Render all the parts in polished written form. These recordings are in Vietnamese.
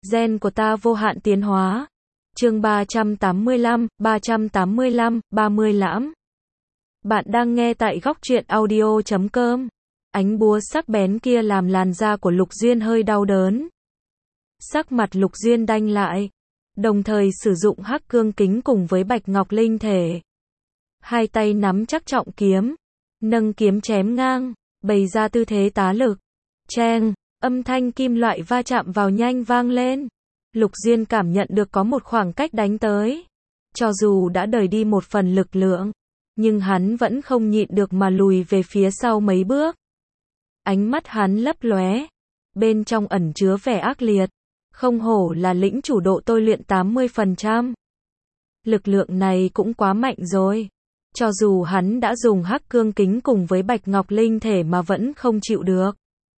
Gen của ta vô hạn tiến hóa. Chương 385, 30 lãm. Bạn đang nghe tại góc truyện audio.com. Ánh búa sắc bén kia làm làn da của Lục Duyên hơi đau đớn. Sắc mặt Lục Duyên đanh lại, đồng thời sử dụng hắc cương kính cùng với bạch ngọc linh thể. Hai tay nắm chắc trọng kiếm, nâng kiếm chém ngang, bày ra tư thế tá lực. Cheng, âm thanh kim loại va chạm vào nhanh vang lên. Lục Duyên cảm nhận được có một khoảng cách đánh tới. Cho dù đã đời đi một phần lực lượng, nhưng hắn vẫn không nhịn được mà lùi về phía sau mấy bước. Ánh mắt hắn lấp lóe, bên trong ẩn chứa vẻ ác liệt. Không hổ là lĩnh chủ độ tôi luyện 80%. Lực lượng này cũng quá mạnh rồi. Cho dù hắn đã dùng hắc cương kính cùng với bạch ngọc linh thể mà vẫn không chịu được.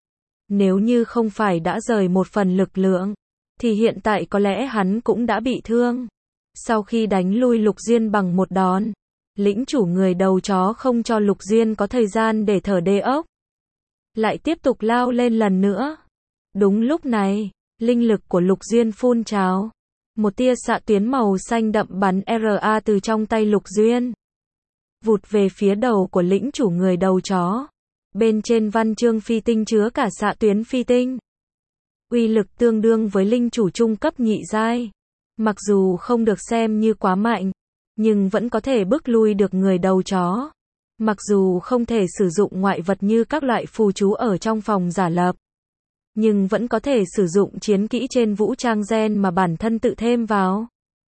Nếu như không phải đã rời một phần lực lượng, thì hiện tại có lẽ hắn cũng đã bị thương. Sau khi đánh lui Lục Duyên bằng một đòn, lĩnh chủ người đầu chó không cho Lục Duyên có thời gian để thở đê ốc. Lại tiếp tục lao lên lần nữa. Đúng lúc này, linh lực của Lục Duyên phun trào. Một tia xạ tuyến màu xanh đậm bắn ra từ trong tay Lục Duyên, vụt về phía đầu của lĩnh chủ người đầu chó. Bên trên văn chương phi tinh chứa cả xạ tuyến phi tinh. Uy lực tương đương với linh chủ trung cấp nhị giai. Mặc dù không được xem như quá mạnh, nhưng vẫn có thể bức lui được người đầu chó. Mặc dù không thể sử dụng ngoại vật như các loại phù chú ở trong phòng giả lập, nhưng vẫn có thể sử dụng chiến kỹ trên vũ trang gen mà bản thân tự thêm vào.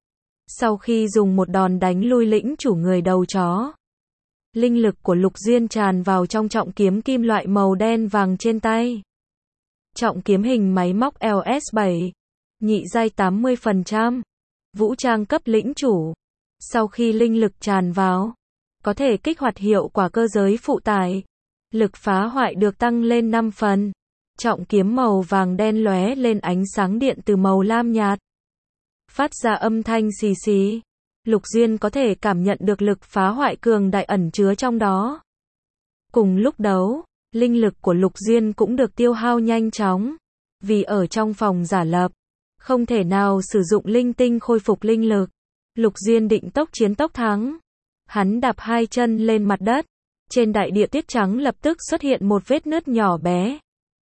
Sau khi dùng một đòn đánh lui lĩnh chủ người đầu chó, linh lực của Lục Duyên tràn vào trong trọng kiếm kim loại màu đen vàng trên tay. Trọng kiếm hình máy móc LS7, nhị giai 80%, vũ trang cấp lĩnh chủ. Sau khi linh lực tràn vào, có thể kích hoạt hiệu quả cơ giới phụ tải. Lực phá hoại được tăng lên 5 phần. Trọng kiếm màu vàng đen lóe lên ánh sáng điện từ màu lam nhạt, phát ra âm thanh xì xì. Lục Duyên có thể cảm nhận được lực phá hoại cường đại ẩn chứa trong đó. Cùng lúc đấu, linh lực của Lục Duyên cũng được tiêu hao nhanh chóng. Vì ở trong phòng giả lập, không thể nào sử dụng linh tinh khôi phục linh lực. Lục Duyên định tốc chiến tốc thắng. Hắn đạp hai chân lên mặt đất. Trên đại địa tuyết trắng lập tức xuất hiện một vết nứt nhỏ bé.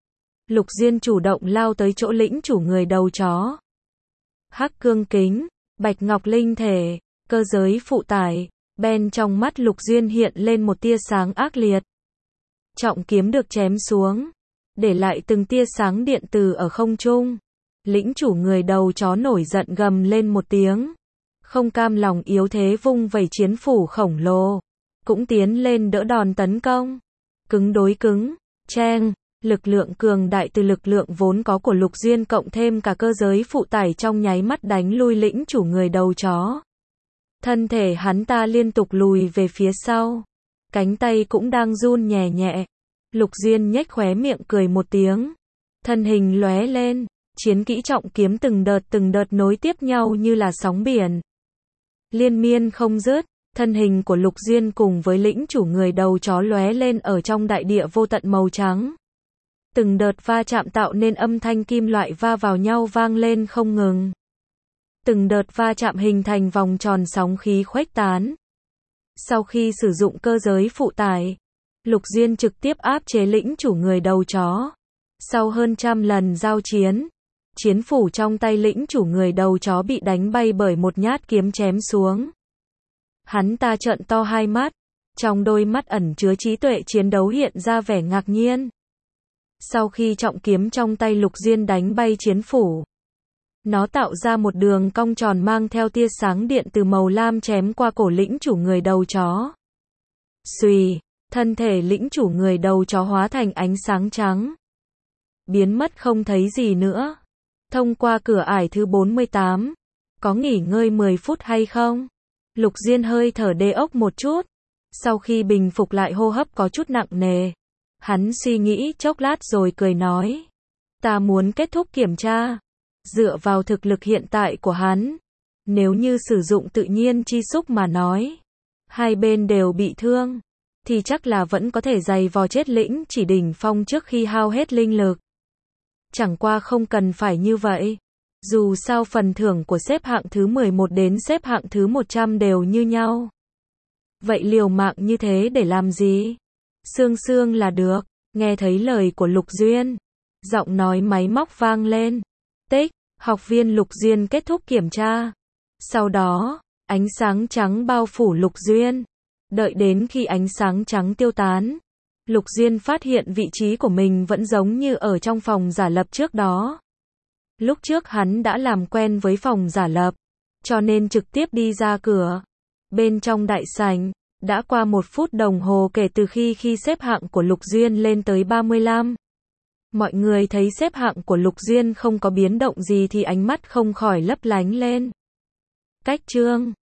Lục Duyên chủ động lao tới chỗ lĩnh chủ người đầu chó. Hắc cương kính, bạch ngọc linh thể, cơ giới phụ tải. Bên trong mắt Lục Duyên hiện lên một tia sáng ác liệt. Trọng kiếm được chém xuống, để lại từng tia sáng điện từ ở không trung. Lĩnh chủ người đầu chó nổi giận gầm lên một tiếng. Không cam lòng yếu thế vung vẩy chiến phủ khổng lồ, cũng tiến lên đỡ đòn tấn công. Cứng đối cứng, cheng, lực lượng cường đại từ lực lượng vốn có của Lục Duyên cộng thêm cả cơ giới phụ tải trong nháy mắt đánh lui lĩnh chủ người đầu chó. Thân thể hắn ta liên tục lùi về phía sau, cánh tay cũng đang run nhẹ nhẹ. Lục Duyên nhếch khóe miệng cười một tiếng, thân hình lóe lên, chiến kỹ trọng kiếm từng đợt nối tiếp nhau như là sóng biển, liên miên không dứt. Thân hình của Lục Duyên cùng với lĩnh chủ người đầu chó lóe lên ở trong đại địa vô tận màu trắng. Từng đợt va chạm tạo nên âm thanh kim loại va vào nhau vang lên không ngừng. Từng đợt va chạm hình thành vòng tròn sóng khí khuếch tán. Sau khi sử dụng cơ giới phụ tải, Lục Duyên trực tiếp áp chế lĩnh chủ người đầu chó. Sau hơn 100 lần giao chiến, chiến phủ trong tay lĩnh chủ người đầu chó bị đánh bay bởi một nhát kiếm chém xuống. Hắn ta trợn to hai mắt, trong đôi mắt ẩn chứa trí tuệ chiến đấu hiện ra vẻ ngạc nhiên. Sau khi trọng kiếm trong tay Lục Duyên đánh bay chiến phủ, nó tạo ra một đường cong tròn mang theo tia sáng điện từ màu lam chém qua cổ lĩnh chủ người đầu chó. Xùy, thân thể lĩnh chủ người đầu chó hóa thành ánh sáng trắng, biến mất không thấy gì nữa. Thông qua cửa ải thứ 48, có nghỉ ngơi 10 phút hay không? Lục Duyên hơi thở đê ốc một chút. Sau khi bình phục lại hô hấp có chút nặng nề, hắn suy nghĩ chốc lát rồi cười nói. Ta muốn kết thúc kiểm tra. Dựa vào thực lực hiện tại của hắn, nếu như sử dụng tự nhiên chi xúc mà nói, hai bên đều bị thương, thì chắc là vẫn có thể giày vò chết lĩnh chỉ đỉnh phong trước khi hao hết linh lực. Chẳng qua không cần phải như vậy. Dù sao phần thưởng của xếp hạng thứ 11 đến xếp hạng thứ 100 đều như nhau. Vậy liều mạng như thế để làm gì? Sương sương là được. Nghe thấy lời của Lục Duyên, giọng nói máy móc vang lên. Tích, học viên Lục Duyên kết thúc kiểm tra. Sau đó, ánh sáng trắng bao phủ Lục Duyên. Đợi đến khi ánh sáng trắng tiêu tán, Lục Duyên phát hiện vị trí của mình vẫn giống như ở trong phòng giả lập trước đó. Lúc trước hắn đã làm quen với phòng giả lập, cho nên trực tiếp đi ra cửa. Bên trong đại sảnh, đã qua 1 phút đồng hồ kể từ khi xếp hạng của Lục Duyên lên tới 35. Mọi người thấy xếp hạng của Lục Duyên không có biến động gì thì ánh mắt không khỏi lấp lánh lên. Cách chương